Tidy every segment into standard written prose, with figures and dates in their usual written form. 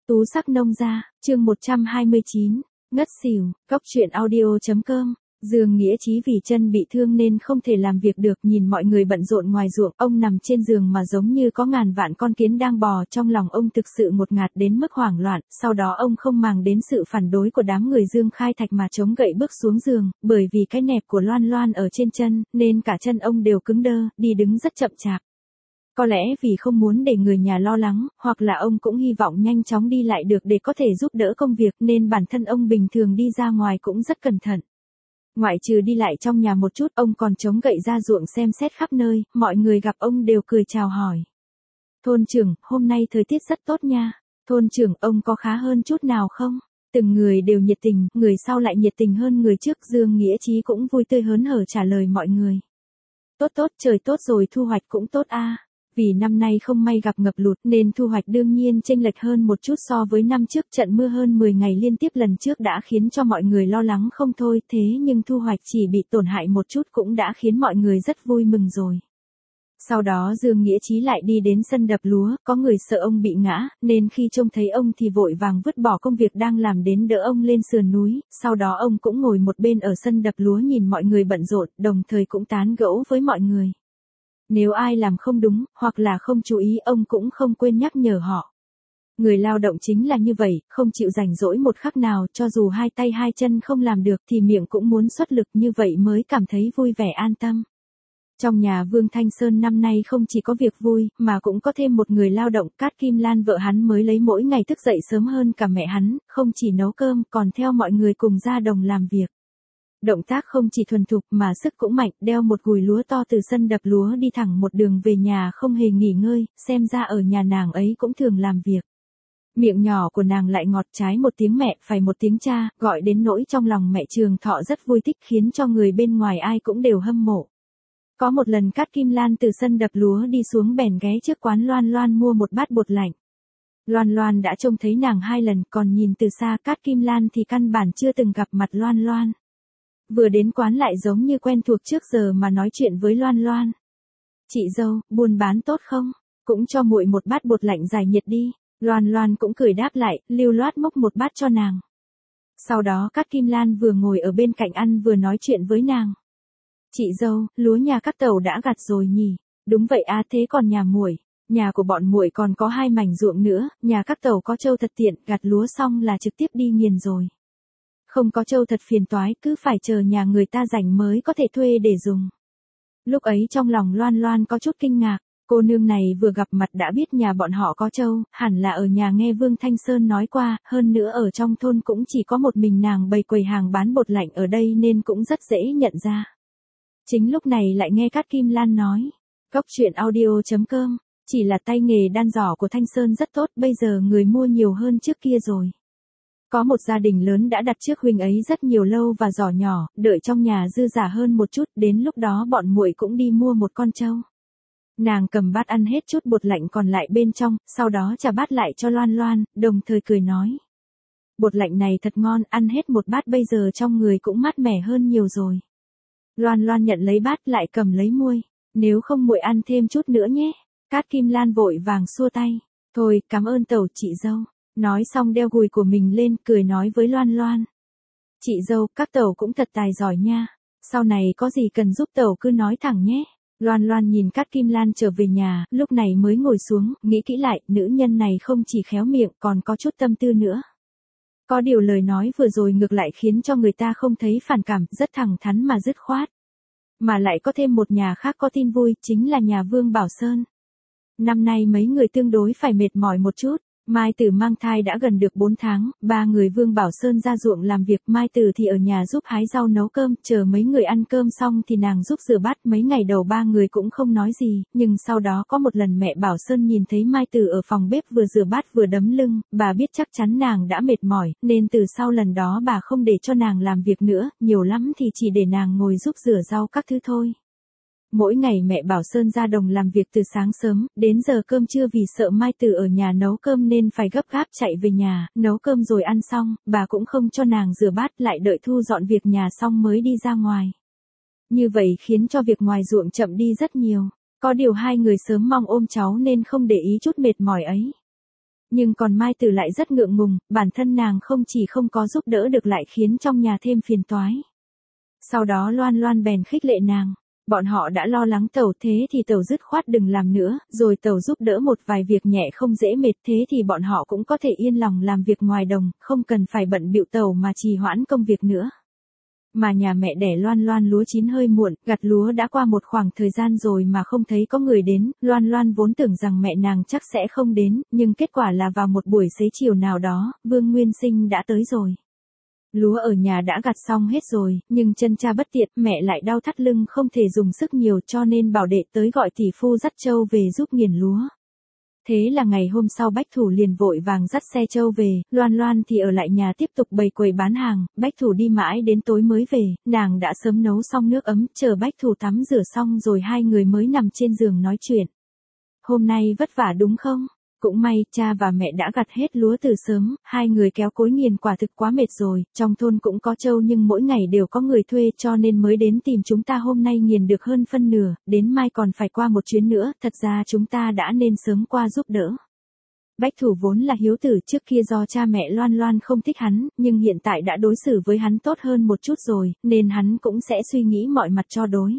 Tú sắc nông gia, chương 129, ngất xỉu, góc truyện audio.com. Dương Nghĩa Chí vì chân bị thương nên không thể làm việc được, nhìn mọi người bận rộn ngoài ruộng, ông nằm trên giường mà giống như có ngàn vạn con kiến đang bò, trong lòng ông thực sự ngột ngạt đến mức hoảng loạn, sau đó ông không màng đến sự phản đối của đám người Dương Khai Thạch mà chống gậy bước xuống giường, bởi vì cái nẹp của Loan Loan ở trên chân, nên cả chân ông đều cứng đơ, đi đứng rất chậm chạp. Có lẽ vì không muốn để người nhà lo lắng, hoặc là ông cũng hy vọng nhanh chóng đi lại được để có thể giúp đỡ công việc nên bản thân ông bình thường đi ra ngoài cũng rất cẩn thận. Ngoại trừ đi lại trong nhà một chút, ông còn chống gậy ra ruộng xem xét khắp nơi, mọi người gặp ông đều cười chào hỏi. Thôn trưởng, hôm nay thời tiết rất tốt nha. Thôn trưởng, ông có khá hơn chút nào không? Từng người đều nhiệt tình, người sau lại nhiệt tình hơn người trước. Dương Nghĩa Chí cũng vui tươi hớn hở trả lời mọi người. Tốt, trời tốt rồi, thu hoạch cũng tốt a. Vì năm nay không may gặp ngập lụt nên thu hoạch đương nhiên chênh lệch hơn một chút so với năm trước, trận mưa hơn 10 ngày liên tiếp lần trước đã khiến cho mọi người lo lắng không thôi, thế nhưng thu hoạch chỉ bị tổn hại một chút cũng đã khiến mọi người rất vui mừng rồi. Sau đó Dương Nghĩa Chí lại đi đến sân đập lúa, có người sợ ông bị ngã, nên khi trông thấy ông thì vội vàng vứt bỏ công việc đang làm đến đỡ ông lên sườn núi, sau đó ông cũng ngồi một bên ở sân đập lúa nhìn mọi người bận rộn, đồng thời cũng tán gẫu với mọi người. Nếu ai làm không đúng, hoặc là không chú ý, ông cũng không quên nhắc nhở họ. Người lao động chính là như vậy, không chịu rảnh rỗi một khắc nào, cho dù hai tay hai chân không làm được thì miệng cũng muốn xuất lực, như vậy mới cảm thấy vui vẻ an tâm. Trong nhà Vương Thanh Sơn năm nay không chỉ có việc vui, mà cũng có thêm một người lao động, Cát Kim Lan vợ hắn mới lấy mỗi ngày thức dậy sớm hơn cả mẹ hắn, không chỉ nấu cơm, còn theo mọi người cùng ra đồng làm việc. Động tác không chỉ thuần thục mà sức cũng mạnh, đeo một gùi lúa to từ sân đập lúa đi thẳng một đường về nhà không hề nghỉ ngơi, xem ra ở nhà nàng ấy cũng thường làm việc. Miệng nhỏ của nàng lại ngọt, trái một tiếng mẹ, phải một tiếng cha, gọi đến nỗi trong lòng mẹ Trường Thọ rất vui thích, khiến cho người bên ngoài ai cũng đều hâm mộ. Có một lần Cát Kim Lan từ sân đập lúa đi xuống bèn ghé trước quán Loan Loan mua một bát bột lạnh. Loan Loan đã trông thấy nàng 2 lần, còn nhìn từ xa Cát Kim Lan thì căn bản chưa từng gặp mặt Loan Loan. Vừa đến quán lại giống như quen thuộc trước giờ mà nói chuyện với Loan Loan. Chị dâu, buôn bán tốt không? Cũng cho muội một bát bột lạnh giải nhiệt đi. Loan Loan cũng cười đáp lại, lưu loát múc một bát cho nàng. Sau đó Cát Kim Lan vừa ngồi ở bên cạnh ăn vừa nói chuyện với nàng. Chị dâu, lúa nhà các tàu đã gặt rồi nhỉ? Đúng vậy à, thế còn nhà muội? Nhà của bọn muội còn có 2 mảnh ruộng nữa, nhà các tàu có trâu thật tiện, gặt lúa xong là trực tiếp đi nghiền rồi. Không có trâu thật phiền toái, cứ phải chờ nhà người ta rảnh mới có thể thuê để dùng. Lúc ấy trong lòng Loan Loan có chút kinh ngạc, cô nương này vừa gặp mặt đã biết nhà bọn họ có trâu, hẳn là ở nhà nghe Vương Thanh Sơn nói qua, hơn nữa ở trong thôn cũng chỉ có một mình nàng bày quầy hàng bán bột lạnh ở đây nên cũng rất dễ nhận ra. Chính lúc này lại nghe Cát Kim Lan nói, góc truyện audio.com, chỉ là tay nghề đan giỏ của Thanh Sơn rất tốt, bây giờ người mua nhiều hơn trước kia rồi. Có một gia đình lớn đã đặt trước huynh ấy rất nhiều lâu và giỏ nhỏ, đợi trong nhà dư giả hơn một chút, đến lúc đó bọn muội cũng đi mua một con trâu. Nàng cầm bát ăn hết chút bột lạnh còn lại bên trong, sau đó trả bát lại cho Loan Loan, đồng thời cười nói. Bột lạnh này thật ngon, ăn hết một bát bây giờ trong người cũng mát mẻ hơn nhiều rồi. Loan Loan nhận lấy bát lại cầm lấy muôi, nếu không muội ăn thêm chút nữa nhé. Cát Kim Lan vội vàng xua tay, thôi cảm ơn tẩu chị dâu. Nói xong đeo gùi của mình lên, cười nói với Loan Loan. Chị dâu, các tẩu cũng thật tài giỏi nha. Sau này có gì cần giúp tẩu cứ nói thẳng nhé. Loan Loan nhìn Cát Kim Lan trở về nhà, lúc này mới ngồi xuống, nghĩ kỹ lại, nữ nhân này không chỉ khéo miệng, còn có chút tâm tư nữa. Có điều lời nói vừa rồi ngược lại khiến cho người ta không thấy phản cảm, rất thẳng thắn mà dứt khoát. Mà lại có thêm một nhà khác có tin vui, chính là nhà Vương Bảo Sơn. Năm nay mấy người tương đối phải mệt mỏi một chút. Mai Tử mang thai đã gần được 4 tháng, 3 người Vương Bảo Sơn ra ruộng làm việc, Mai Tử thì ở nhà giúp hái rau nấu cơm, chờ mấy người ăn cơm xong thì nàng giúp rửa bát. Mấy ngày đầu 3 người cũng không nói gì, nhưng sau đó có một lần mẹ Bảo Sơn nhìn thấy Mai Tử ở phòng bếp vừa rửa bát vừa đấm lưng, bà biết chắc chắn nàng đã mệt mỏi, nên từ sau lần đó bà không để cho nàng làm việc nữa, nhiều lắm thì chỉ để nàng ngồi giúp rửa rau các thứ thôi. Mỗi ngày mẹ Bảo Sơn ra đồng làm việc từ sáng sớm, đến giờ cơm trưa vì sợ Mai Tử ở nhà nấu cơm nên phải gấp gáp chạy về nhà, nấu cơm rồi ăn xong, bà cũng không cho nàng rửa bát, lại đợi thu dọn việc nhà xong mới đi ra ngoài. Như vậy khiến cho việc ngoài ruộng chậm đi rất nhiều, có điều 2 người sớm mong ôm cháu nên không để ý chút mệt mỏi ấy. Nhưng còn Mai Tử lại rất ngượng ngùng, bản thân nàng không chỉ không có giúp đỡ được lại khiến trong nhà thêm phiền toái. Sau đó Loan Loan bèn khích lệ nàng. Bọn họ đã lo lắng Tẩu, thế thì Tẩu dứt khoát đừng làm nữa, rồi Tẩu giúp đỡ một vài việc nhẹ không dễ mệt, thế thì bọn họ cũng có thể yên lòng làm việc ngoài đồng, không cần phải bận bịu Tẩu mà trì hoãn công việc nữa. Mà nhà mẹ đẻ Loan Loan lúa chín hơi muộn, gặt lúa đã qua một khoảng thời gian rồi mà không thấy có người đến, Loan Loan vốn tưởng rằng mẹ nàng chắc sẽ không đến, nhưng kết quả là vào một buổi xế chiều nào đó, Vương Nguyên Sinh đã tới rồi. Lúa ở nhà đã gặt xong hết rồi, nhưng chân cha bất tiện, mẹ lại đau thắt lưng không thể dùng sức nhiều cho nên bảo đệ tới gọi tỷ phu dắt trâu về giúp nghiền lúa. Thế là ngày hôm sau Bách Thủ liền vội vàng dắt xe trâu về, Loan Loan thì ở lại nhà tiếp tục bày quầy bán hàng, Bách Thủ đi mãi đến tối mới về, nàng đã sớm nấu xong nước ấm, chờ Bách Thủ tắm rửa xong rồi hai người mới nằm trên giường nói chuyện. Hôm nay vất vả đúng không? Cũng may, cha và mẹ đã gặt hết lúa từ sớm, hai người kéo cối nghiền quả thực quá mệt rồi, trong thôn cũng có trâu nhưng mỗi ngày đều có người thuê cho nên mới đến tìm chúng ta hôm nay nghiền được hơn phân nửa, đến mai còn phải qua một chuyến nữa, thật ra chúng ta đã nên sớm qua giúp đỡ. Bách Thủ vốn là hiếu tử, trước kia do cha mẹ Loan Loan không thích hắn, nhưng hiện tại đã đối xử với hắn tốt hơn một chút rồi, nên hắn cũng sẽ suy nghĩ mọi mặt cho đối.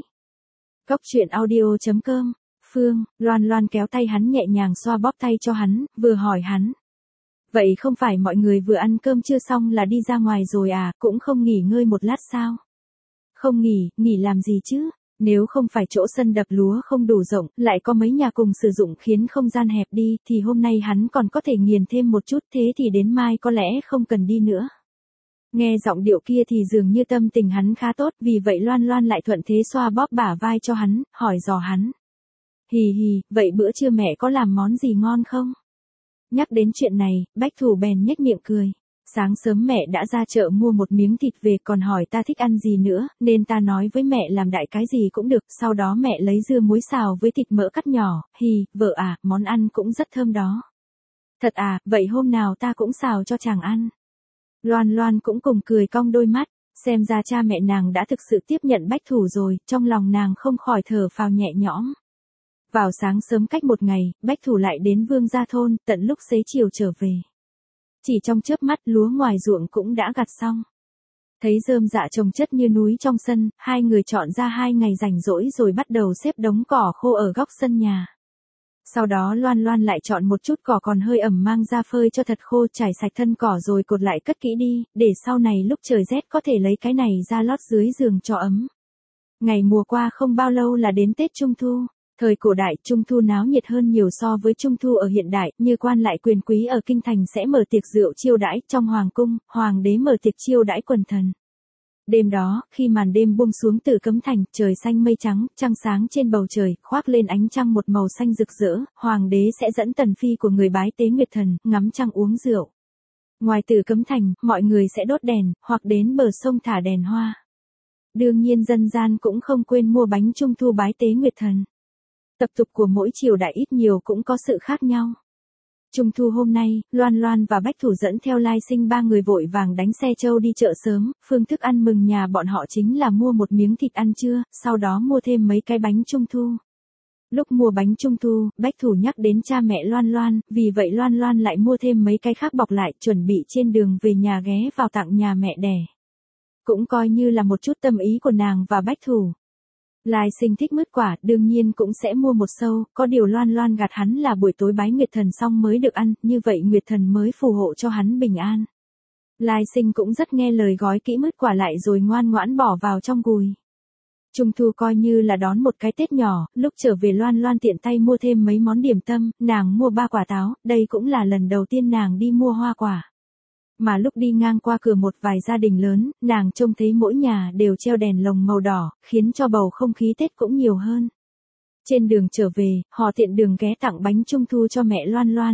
Cốc truyện audio.com Phương, Loan Loan kéo tay hắn nhẹ nhàng xoa bóp tay cho hắn, vừa hỏi hắn. Vậy không phải mọi người vừa ăn cơm chưa xong là đi ra ngoài rồi à, cũng không nghỉ ngơi một lát sao? Không nghỉ làm gì chứ? Nếu không phải chỗ sân đập lúa không đủ rộng, lại có mấy nhà cùng sử dụng khiến không gian hẹp đi, thì hôm nay hắn còn có thể nghiền thêm một chút, thế thì đến mai có lẽ không cần đi nữa. Nghe giọng điệu kia thì dường như tâm tình hắn khá tốt, vì vậy Loan Loan lại thuận thế xoa bóp bả vai cho hắn, hỏi dò hắn. Hì hì, vậy bữa trưa mẹ có làm món gì ngon không? Nhắc đến chuyện này, Bách Thủ bèn nhếch miệng cười. Sáng sớm mẹ đã ra chợ mua một miếng thịt về còn hỏi ta thích ăn gì nữa, nên ta nói với mẹ làm đại cái gì cũng được, sau đó mẹ lấy dưa muối xào với thịt mỡ cắt nhỏ, vợ à, món ăn cũng rất thơm đó. Thật à, vậy hôm nào ta cũng xào cho chàng ăn. Loan Loan cũng cùng cười cong đôi mắt, xem ra cha mẹ nàng đã thực sự tiếp nhận Bách Thủ rồi, trong lòng nàng không khỏi thở phào nhẹ nhõm. Vào sáng sớm cách một ngày, Bách Thủ lại đến Vương gia thôn, tận lúc xế chiều trở về. Chỉ trong chớp mắt lúa ngoài ruộng cũng đã gặt xong. Thấy rơm rạ chồng chất như núi trong sân, hai người chọn ra 2 ngày rảnh rỗi rồi bắt đầu xếp đống cỏ khô ở góc sân nhà. Sau đó Loan Loan lại chọn một chút cỏ còn hơi ẩm mang ra phơi cho thật khô, trải sạch thân cỏ rồi cột lại cất kỹ đi, để sau này lúc trời rét có thể lấy cái này ra lót dưới giường cho ấm. Ngày mùa qua không bao lâu là đến Tết Trung Thu. Thời cổ đại, Trung Thu náo nhiệt hơn nhiều so với Trung Thu ở hiện đại, như quan lại quyền quý ở kinh thành sẽ mở tiệc rượu chiêu đãi, trong hoàng cung, hoàng đế mở tiệc chiêu đãi quần thần. Đêm đó, khi màn đêm buông xuống từ cấm thành, trời xanh mây trắng, trăng sáng trên bầu trời, khoác lên ánh trăng một màu xanh rực rỡ, hoàng đế sẽ dẫn tần phi của người bái tế nguyệt thần, ngắm trăng uống rượu. Ngoài từ cấm thành, mọi người sẽ đốt đèn, hoặc đến bờ sông thả đèn hoa. Đương nhiên dân gian cũng không quên mua bánh Trung Thu bái tế nguyệt thần. Tập tục của mỗi triều đại ít nhiều cũng có sự khác nhau. Trung thu hôm nay, Loan Loan và Bách Thủ dẫn theo Lai Sinh 3 người vội vàng đánh xe trâu đi chợ sớm, phương thức ăn mừng nhà bọn họ chính là mua một miếng thịt ăn trưa, sau đó mua thêm mấy cái bánh Trung thu. Lúc mua bánh Trung thu, Bách Thủ nhắc đến cha mẹ Loan Loan, vì vậy Loan Loan lại mua thêm mấy cái khác bọc lại, chuẩn bị trên đường về nhà ghé vào tặng nhà mẹ đẻ. Cũng coi như là một chút tâm ý của nàng và Bách Thủ. Lai Sinh thích mứt quả, đương nhiên cũng sẽ mua một sâu, có điều Loan Loan gạt hắn là buổi tối bái Nguyệt Thần xong mới được ăn, như vậy Nguyệt Thần mới phù hộ cho hắn bình an. Lai Sinh cũng rất nghe lời gói kỹ mứt quả lại rồi ngoan ngoãn bỏ vào trong gùi. Trung thu coi như là đón một cái Tết nhỏ, lúc trở về Loan Loan tiện tay mua thêm mấy món điểm tâm, nàng mua 3 quả táo, đây cũng là lần đầu tiên nàng đi mua hoa quả. Mà lúc đi ngang qua cửa một vài gia đình lớn, nàng trông thấy mỗi nhà đều treo đèn lồng màu đỏ, khiến cho bầu không khí Tết cũng nhiều hơn. Trên đường trở về, họ tiện đường ghé tặng bánh Trung thu cho mẹ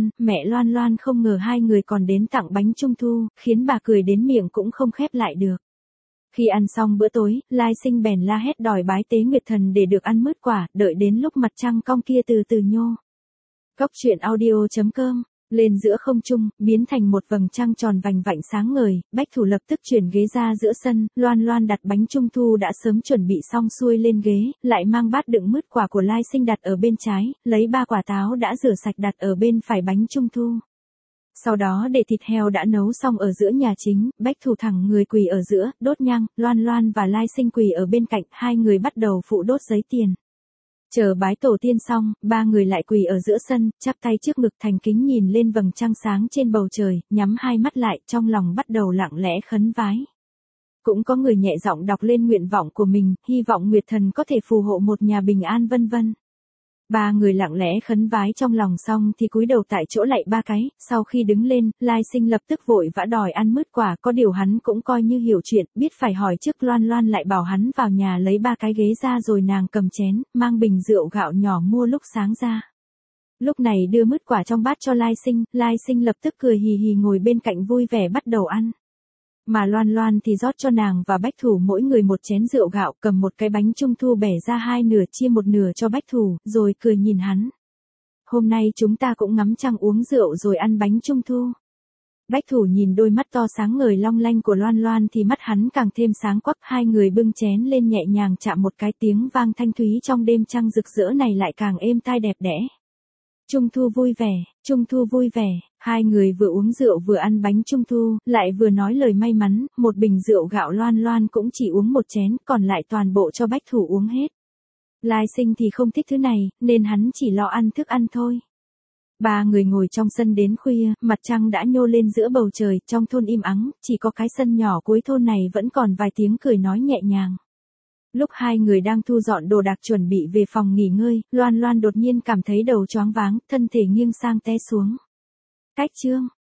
Loan Loan không ngờ hai người còn đến tặng bánh Trung thu, khiến bà cười đến miệng cũng không khép lại được. Khi ăn xong bữa tối, Lai Sinh bèn la hét đòi bái tế Nguyệt Thần để được ăn mứt quả, đợi đến lúc mặt trăng cong kia từ từ nhô. Cốc truyện audio.com Lên giữa không trung, biến thành một vầng trăng tròn vành vạnh sáng ngời, Bách Thủ lập tức chuyển ghế ra giữa sân, Loan Loan đặt bánh Trung thu đã sớm chuẩn bị xong xuôi lên ghế, lại mang bát đựng mứt quả của Lai Sinh đặt ở bên trái, lấy 3 quả táo đã rửa sạch đặt ở bên phải bánh Trung thu. Sau đó để thịt heo đã nấu xong ở giữa nhà chính, Bách Thủ thẳng người quỳ ở giữa, đốt nhang, Loan Loan và Lai Sinh quỳ ở bên cạnh, hai người bắt đầu phụ đốt giấy tiền. Chờ bái tổ tiên xong, ba người lại quỳ ở giữa sân, chắp tay trước ngực thành kính nhìn lên vầng trăng sáng trên bầu trời, nhắm hai mắt lại, trong lòng bắt đầu lặng lẽ khấn vái. Cũng có người nhẹ giọng đọc lên nguyện vọng của mình, hy vọng Nguyệt Thần có thể phù hộ một nhà bình an vân vân. Ba người lặng lẽ khấn vái trong lòng xong thì cúi đầu tại chỗ lạy ba cái, sau khi đứng lên, Lai Sinh lập tức vội vã đòi ăn mứt quả, có điều hắn cũng coi như hiểu chuyện, biết phải hỏi trước. Loan Loan lại bảo hắn vào nhà lấy ba cái ghế ra rồi nàng cầm chén, mang bình rượu gạo nhỏ mua lúc sáng ra. Lúc này đưa mứt quả trong bát cho Lai Sinh lập tức cười hì hì ngồi bên cạnh vui vẻ bắt đầu ăn. Mà Loan Loan thì rót cho nàng và Bách Thủ mỗi người một chén rượu gạo, cầm một cái bánh trung thu bẻ ra hai nửa chia một nửa cho Bách Thủ, rồi cười nhìn hắn. Hôm nay chúng ta cũng ngắm trăng uống rượu rồi ăn bánh trung thu. Bách Thủ nhìn đôi mắt to sáng ngời long lanh của Loan Loan thì mắt hắn càng thêm sáng quắc, hai người bưng chén lên nhẹ nhàng chạm một cái, tiếng vang thanh thúy trong đêm trăng rực rỡ này lại càng êm tai đẹp đẽ. Trung thu vui vẻ, trung thu vui vẻ, hai người vừa uống rượu vừa ăn bánh trung thu, lại vừa nói lời may mắn, một bình rượu gạo Loan Loan cũng chỉ uống một chén, còn lại toàn bộ cho Bách Thủ uống hết. Lai Sinh thì không thích thứ này, nên hắn chỉ lo ăn thức ăn thôi. Ba người ngồi trong sân đến khuya, mặt trăng đã nhô lên giữa bầu trời, trong thôn im ắng, chỉ có cái sân nhỏ cuối thôn này vẫn còn vài tiếng cười nói nhẹ nhàng. Lúc hai người đang thu dọn đồ đạc chuẩn bị về phòng nghỉ ngơi, Loan Loan đột nhiên cảm thấy đầu choáng váng, thân thể nghiêng sang té xuống. Cách chương